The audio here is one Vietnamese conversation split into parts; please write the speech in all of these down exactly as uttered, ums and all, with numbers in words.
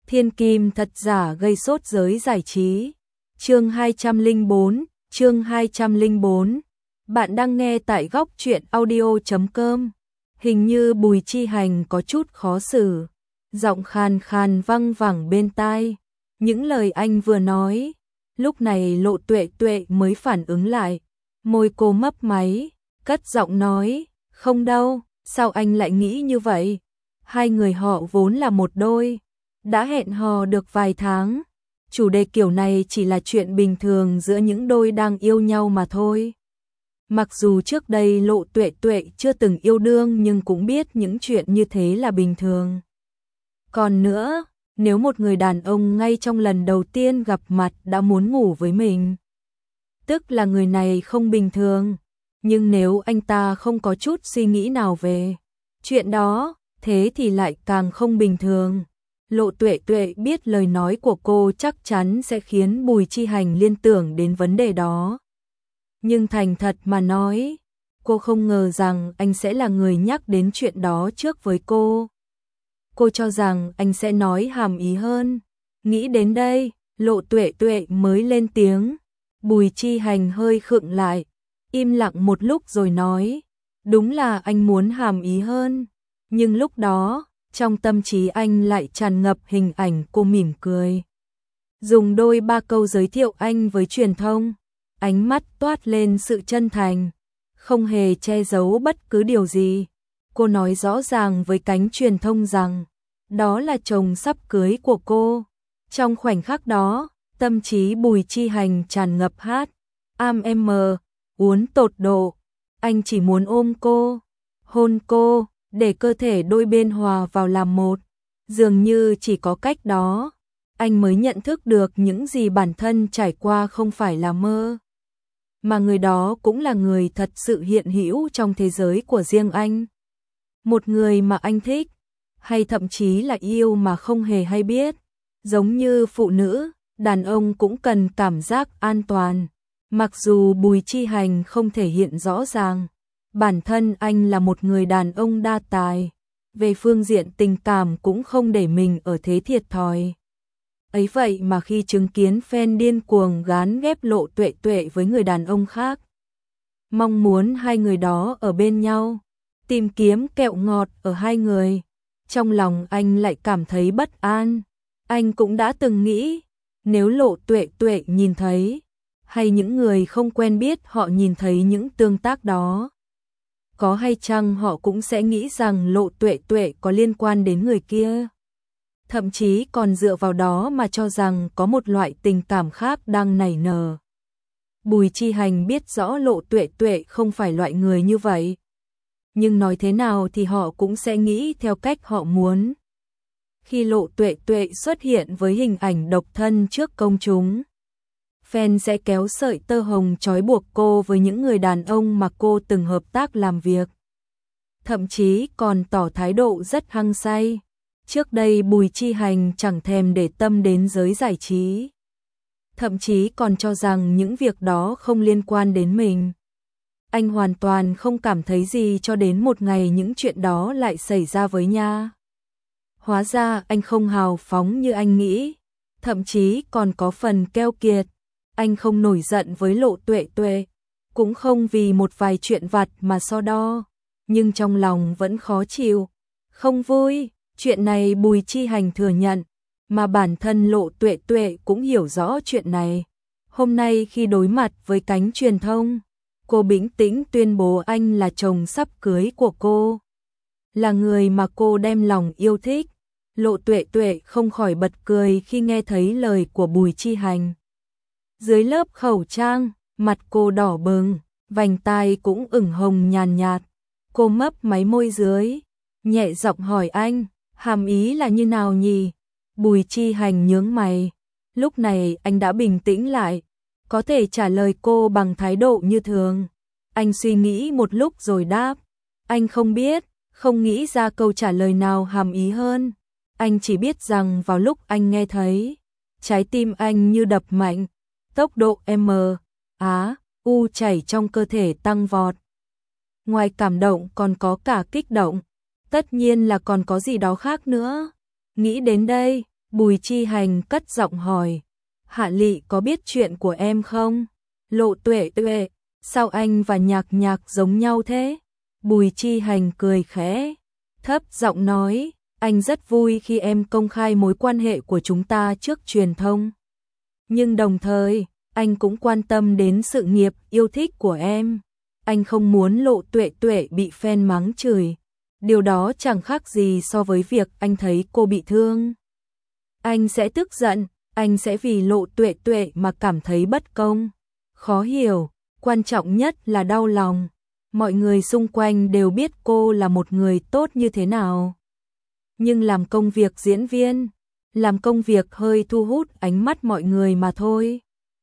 Thiên kim thật giả gây sốt giới giải trí. Chương hai trăm lẻ bốn, chương hai trăm lẻ bốn. Bạn đang nghe tại góc truyện audio chấm com. Hình như Bùi Chi Hành có chút khó xử, giọng khàn khàn văng vẳng bên tai những lời anh vừa nói. Lúc này Lộ Tuệ Tuệ mới phản ứng lại, môi cô mấp máy, cất giọng nói, không đâu, sao anh lại nghĩ như vậy? Hai người họ vốn là một đôi, đã hẹn hò được vài tháng. Chủ đề kiểu này chỉ là chuyện bình thường giữa những đôi đang yêu nhau mà thôi. Mặc dù trước đây Lộ Tuệ Tuệ chưa từng yêu đương nhưng cũng biết những chuyện như thế là bình thường. Còn nữa, nếu một người đàn ông ngay trong lần đầu tiên gặp mặt đã muốn ngủ với mình, tức là người này không bình thường. Nhưng nếu anh ta không có chút suy nghĩ nào về chuyện đó, thế thì lại càng không bình thường. Lộ Tuệ Tuệ biết lời nói của cô chắc chắn sẽ khiến Bùi Chi Hành liên tưởng đến vấn đề đó. Nhưng thành thật mà nói, cô không ngờ rằng anh sẽ là người nhắc đến chuyện đó trước với cô. Cô cho rằng anh sẽ nói hàm ý hơn. Nghĩ đến đây, Lộ Tuệ Tuệ mới lên tiếng. Bùi Chi Hành hơi khựng lại, im lặng một lúc rồi nói, đúng là anh muốn hàm ý hơn. Nhưng lúc đó, trong tâm trí anh lại tràn ngập hình ảnh cô mỉm cười, dùng đôi ba câu giới thiệu anh với truyền thông, ánh mắt toát lên sự chân thành, không hề che giấu bất cứ điều gì. Cô nói rõ ràng với cánh truyền thông rằng đó là chồng sắp cưới của cô. Trong khoảnh khắc đó, tâm trí Bùi Chi Hành tràn ngập hát am em uốn tột độ. Anh chỉ muốn ôm cô, hôn cô, để cơ thể đôi bên hòa vào làm một. Dường như chỉ có cách đó, anh mới nhận thức được những gì bản thân trải qua không phải là mơ, mà người đó cũng là người thật sự hiện hữu trong thế giới của riêng anh. Một người mà anh thích, hay thậm chí là yêu mà không hề hay biết. Giống như phụ nữ, đàn ông cũng cần cảm giác an toàn. Mặc dù Bùi Chi Hành không thể hiện rõ ràng, bản thân anh là một người đàn ông đa tài, về phương diện tình cảm cũng không để mình ở thế thiệt thòi. Ấy vậy mà khi chứng kiến fan điên cuồng gán ghép Lộ Tuệ Tuệ với người đàn ông khác, mong muốn hai người đó ở bên nhau, tìm kiếm kẹo ngọt ở hai người, trong lòng anh lại cảm thấy bất an. Anh cũng đã từng nghĩ, nếu Lộ Tuệ Tuệ nhìn thấy, hay những người không quen biết họ nhìn thấy những tương tác đó, có hay chăng họ cũng sẽ nghĩ rằng Lộ Tuệ Tuệ có liên quan đến người kia. Thậm chí còn dựa vào đó mà cho rằng có một loại tình cảm khác đang nảy nở. Bùi Chi Hành biết rõ Lộ Tuệ Tuệ không phải loại người như vậy. Nhưng nói thế nào thì họ cũng sẽ nghĩ theo cách họ muốn. Khi Lộ Tuệ Tuệ xuất hiện với hình ảnh độc thân trước công chúng, fan sẽ kéo sợi tơ hồng trói buộc cô với những người đàn ông mà cô từng hợp tác làm việc. Thậm chí còn tỏ thái độ rất hăng say. Trước đây Bùi Chi Hành chẳng thèm để tâm đến giới giải trí, thậm chí còn cho rằng những việc đó không liên quan đến mình. Anh hoàn toàn không cảm thấy gì cho đến một ngày những chuyện đó lại xảy ra với nha. Hóa ra anh không hào phóng như anh nghĩ, thậm chí còn có phần keo kiệt. Anh không nổi giận với Lộ Tuệ Tuệ, cũng không vì một vài chuyện vặt mà so đo, nhưng trong lòng vẫn khó chịu, không vui. Chuyện này Bùi Chi Hành thừa nhận, mà bản thân Lộ Tuệ Tuệ cũng hiểu rõ chuyện này. Hôm nay khi đối mặt với cánh truyền thông, cô bình tĩnh tuyên bố anh là chồng sắp cưới của cô, là người mà cô đem lòng yêu thích. Lộ Tuệ Tuệ không khỏi bật cười khi nghe thấy lời của Bùi Chi Hành. Dưới lớp khẩu trang, mặt cô đỏ bừng, vành tai cũng ửng hồng nhàn nhạt. Cô mấp máy môi dưới, nhẹ giọng hỏi anh, hàm ý là như nào nhỉ? Bùi Chi Hành nhướng mày. Lúc này anh đã bình tĩnh lại, có thể trả lời cô bằng thái độ như thường. Anh suy nghĩ một lúc rồi đáp, anh không biết, không nghĩ ra câu trả lời nào hàm ý hơn. Anh chỉ biết rằng vào lúc anh nghe thấy, trái tim anh như đập mạnh, tốc độ M, Á, U chảy trong cơ thể tăng vọt. Ngoài cảm động còn có cả kích động, tất nhiên là còn có gì đó khác nữa. Nghĩ đến đây, Bùi Chi Hành cất giọng hỏi, Hạ Lị có biết chuyện của em không? Lộ Tuệ Tuệ, sao anh và Nhạc Nhạc giống nhau thế? Bùi Chi Hành cười khẽ, thấp giọng nói, anh rất vui khi em công khai mối quan hệ của chúng ta trước truyền thông. Nhưng đồng thời, anh cũng quan tâm đến sự nghiệp yêu thích của em. Anh không muốn Lộ Tuệ Tuệ bị fan mắng chửi. Điều đó chẳng khác gì so với việc anh thấy cô bị thương. Anh sẽ tức giận, anh sẽ vì Lộ Tuệ Tuệ mà cảm thấy bất công, khó hiểu, quan trọng nhất là đau lòng. Mọi người xung quanh đều biết cô là một người tốt như thế nào. Nhưng làm công việc diễn viên, làm công việc hơi thu hút ánh mắt mọi người mà thôi.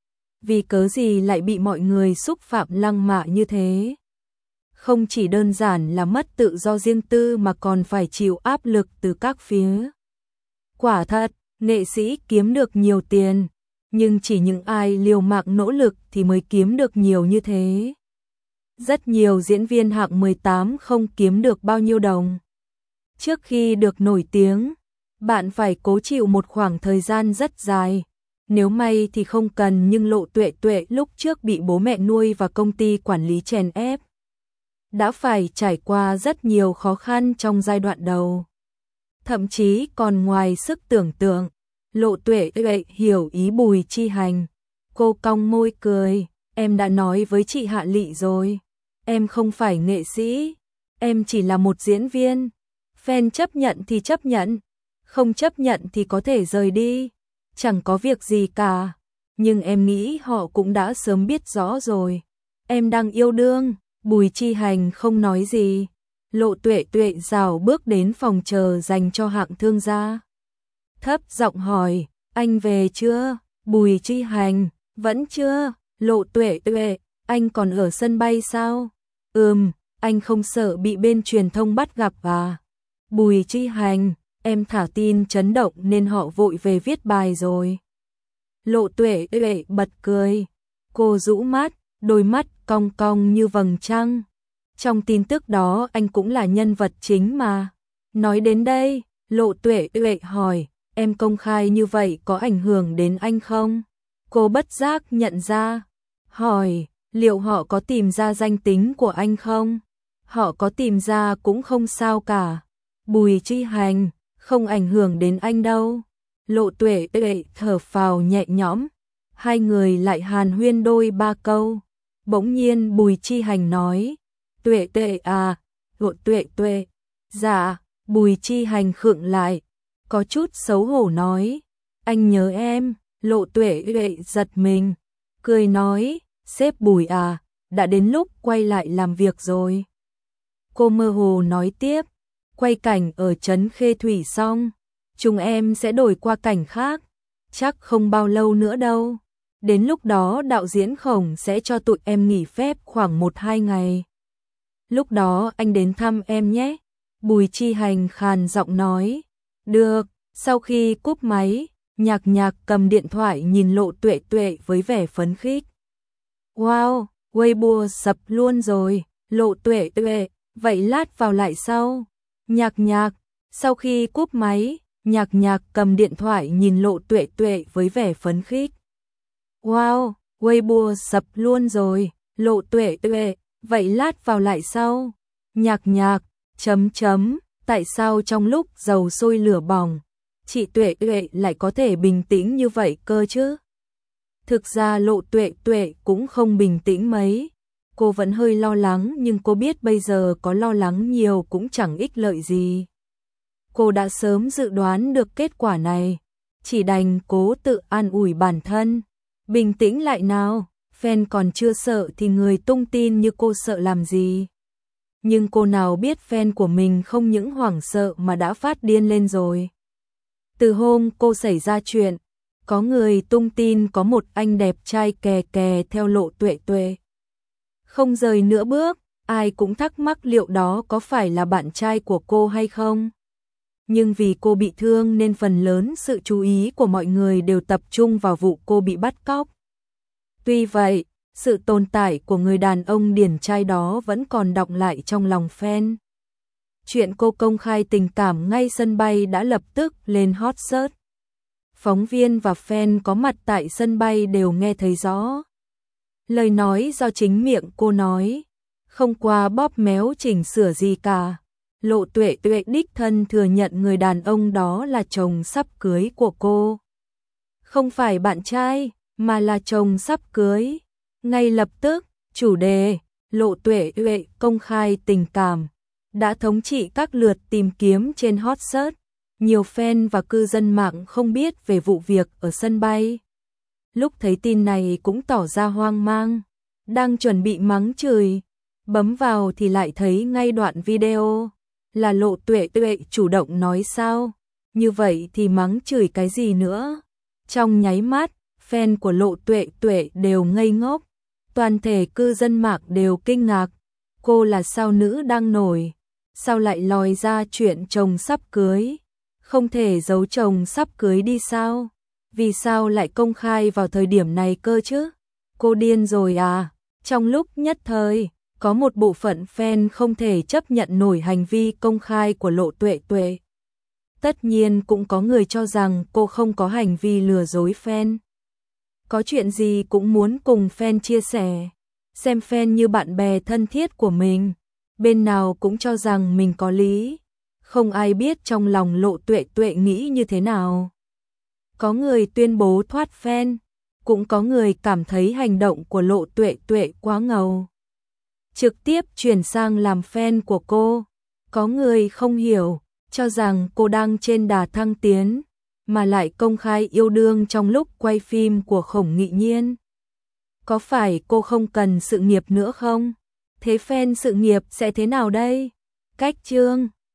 Vì cớ gì lại bị mọi người xúc phạm lăng mạ như thế? Không chỉ đơn giản là mất tự do riêng tư mà còn phải chịu áp lực từ các phía. Quả thật, nghệ sĩ kiếm được nhiều tiền, nhưng chỉ những ai liều mạng nỗ lực thì mới kiếm được nhiều như thế. Rất nhiều diễn viên hạng mười tám không kiếm được bao nhiêu đồng. Trước khi được nổi tiếng, bạn phải cố chịu một khoảng thời gian rất dài. Nếu may thì không cần, nhưng Lộ Tuệ Tuệ lúc trước bị bố mẹ nuôi và công ty quản lý chèn ép. Đã phải trải qua rất nhiều khó khăn trong giai đoạn đầu. Thậm chí còn ngoài sức tưởng tượng. Lộ Tuệ Tuệ hiểu ý Bùi Chi Hành. Cô cong môi cười, em đã nói với chị Hạ Lị rồi. Em không phải nghệ sĩ, em chỉ là một diễn viên. Fan chấp nhận thì chấp nhận, không chấp nhận thì có thể rời đi. Chẳng có việc gì cả. Nhưng em nghĩ họ cũng đã sớm biết rõ rồi. Em đang yêu đương. Bùi Chi Hành không nói gì. Lộ Tuệ Tuệ rảo bước đến phòng chờ dành cho hạng thương gia. Thấp giọng hỏi, anh về chưa? Bùi Chi Hành, vẫn chưa. Lộ Tuệ Tuệ, anh còn ở sân bay sao? Ừm, anh không sợ bị bên truyền thông bắt gặp à? Bùi Chi Hành, em thả tin chấn động nên họ vội về viết bài rồi. Lộ Tuệ Tuệ bật cười. Cô rũ mắt, đôi mắt cong cong như vầng trăng. Trong tin tức đó anh cũng là nhân vật chính mà. Nói đến đây, Lộ Tuệ Tuệ hỏi, em công khai như vậy có ảnh hưởng đến anh không? Cô bất giác nhận ra. Hỏi, liệu họ có tìm ra danh tính của anh không? Họ có tìm ra cũng không sao cả. Bùi Chi Hành, không ảnh hưởng đến anh đâu. Lộ Tuệ Tuệ thở phào nhẹ nhõm. Hai người lại hàn huyên đôi ba câu. Bỗng nhiên Bùi Chi Hành nói, Tuệ Tuệ à, Lộ Tuệ Tuệ. Dạ, Bùi Chi Hành khựng lại, có chút xấu hổ nói, anh nhớ em. Lộ Tuệ Tuệ giật mình, cười nói, sếp Bùi à, đã đến lúc quay lại làm việc rồi. Cô mơ hồ nói tiếp, quay cảnh ở trấn Khê Thủy xong, chúng em sẽ đổi qua cảnh khác, chắc không bao lâu nữa đâu. Đến lúc đó đạo diễn Khổng sẽ cho tụi em nghỉ phép khoảng một hai ngày. Lúc đó anh đến thăm em nhé. Bùi Chi Hành khàn giọng nói. Được. Sau khi cúp máy, Nhạc Nhạc cầm điện thoại nhìn Lộ Tuệ Tuệ với vẻ phấn khích. Wow, Weibo sập luôn rồi. Lộ Tuệ Tuệ, vậy lát vào lại sau. Nhạc Nhạc, sau khi cúp máy, Nhạc Nhạc cầm điện thoại nhìn Lộ Tuệ Tuệ với vẻ phấn khích. Wow, Weibo sập luôn rồi. Lộ Tuệ Tuệ, vậy lát vào lại sau. Nhạc Nhạc, chấm chấm, tại sao trong lúc dầu sôi lửa bỏng, chị Tuệ Tuệ lại có thể bình tĩnh như vậy cơ chứ? Thực ra Lộ Tuệ Tuệ cũng không bình tĩnh mấy. Cô vẫn hơi lo lắng, nhưng cô biết bây giờ có lo lắng nhiều cũng chẳng ích lợi gì. Cô đã sớm dự đoán được kết quả này, chỉ đành cố tự an ủi bản thân. Bình tĩnh lại nào, fan còn chưa sợ thì người tung tin như cô sợ làm gì. Nhưng cô nào biết fan của mình không những hoảng sợ mà đã phát điên lên rồi. Từ hôm cô xảy ra chuyện, có người tung tin có một anh đẹp trai kè kè theo Lộ Tuệ Tuệ. Không rời nửa bước, ai cũng thắc mắc liệu đó có phải là bạn trai của cô hay không. Nhưng vì cô bị thương nên phần lớn sự chú ý của mọi người đều tập trung vào vụ cô bị bắt cóc. Tuy vậy, sự tồn tại của người đàn ông điển trai đó vẫn còn đọng lại trong lòng fan. Chuyện cô công khai tình cảm ngay sân bay đã lập tức lên hot search. Phóng viên và fan có mặt tại sân bay đều nghe thấy rõ. Lời nói do chính miệng cô nói, không qua bóp méo chỉnh sửa gì cả. Lộ Tuệ Tuệ đích thân thừa nhận người đàn ông đó là chồng sắp cưới của cô. Không phải bạn trai, mà là chồng sắp cưới. Ngay lập tức, chủ đề Lộ Tuệ Tuệ công khai tình cảm đã thống trị các lượt tìm kiếm trên hot search. Nhiều fan và cư dân mạng không biết về vụ việc ở sân bay. Lúc thấy tin này cũng tỏ ra hoang mang, đang chuẩn bị mắng chửi, bấm vào thì lại thấy ngay đoạn video là Lộ Tuệ Tuệ chủ động nói sao, như vậy thì mắng chửi cái gì nữa. Trong nháy mắt, fan của Lộ Tuệ Tuệ đều ngây ngốc, toàn thể cư dân mạng đều kinh ngạc, cô là sao nữ đang nổi, sao lại lòi ra chuyện chồng sắp cưới, không thể giấu chồng sắp cưới đi sao, vì sao lại công khai vào thời điểm này cơ chứ, cô điên rồi à. Trong lúc nhất thời, có một bộ phận fan không thể chấp nhận nổi hành vi công khai của Lộ Tuệ Tuệ. Tất nhiên cũng có người cho rằng cô không có hành vi lừa dối fan. Có chuyện gì cũng muốn cùng fan chia sẻ, xem fan như bạn bè thân thiết của mình, bên nào cũng cho rằng mình có lý. Không ai biết trong lòng Lộ Tuệ Tuệ nghĩ như thế nào. Có người tuyên bố thoát fan, cũng có người cảm thấy hành động của Lộ Tuệ Tuệ quá ngầu, trực tiếp chuyển sang làm fan của cô. Có người không hiểu, cho rằng cô đang trên đà thăng tiến, mà lại công khai yêu đương trong lúc quay phim của Khổng Nghị Nhiên. Có phải cô không cần sự nghiệp nữa không? Thế fan sự nghiệp sẽ thế nào đây? Cách chương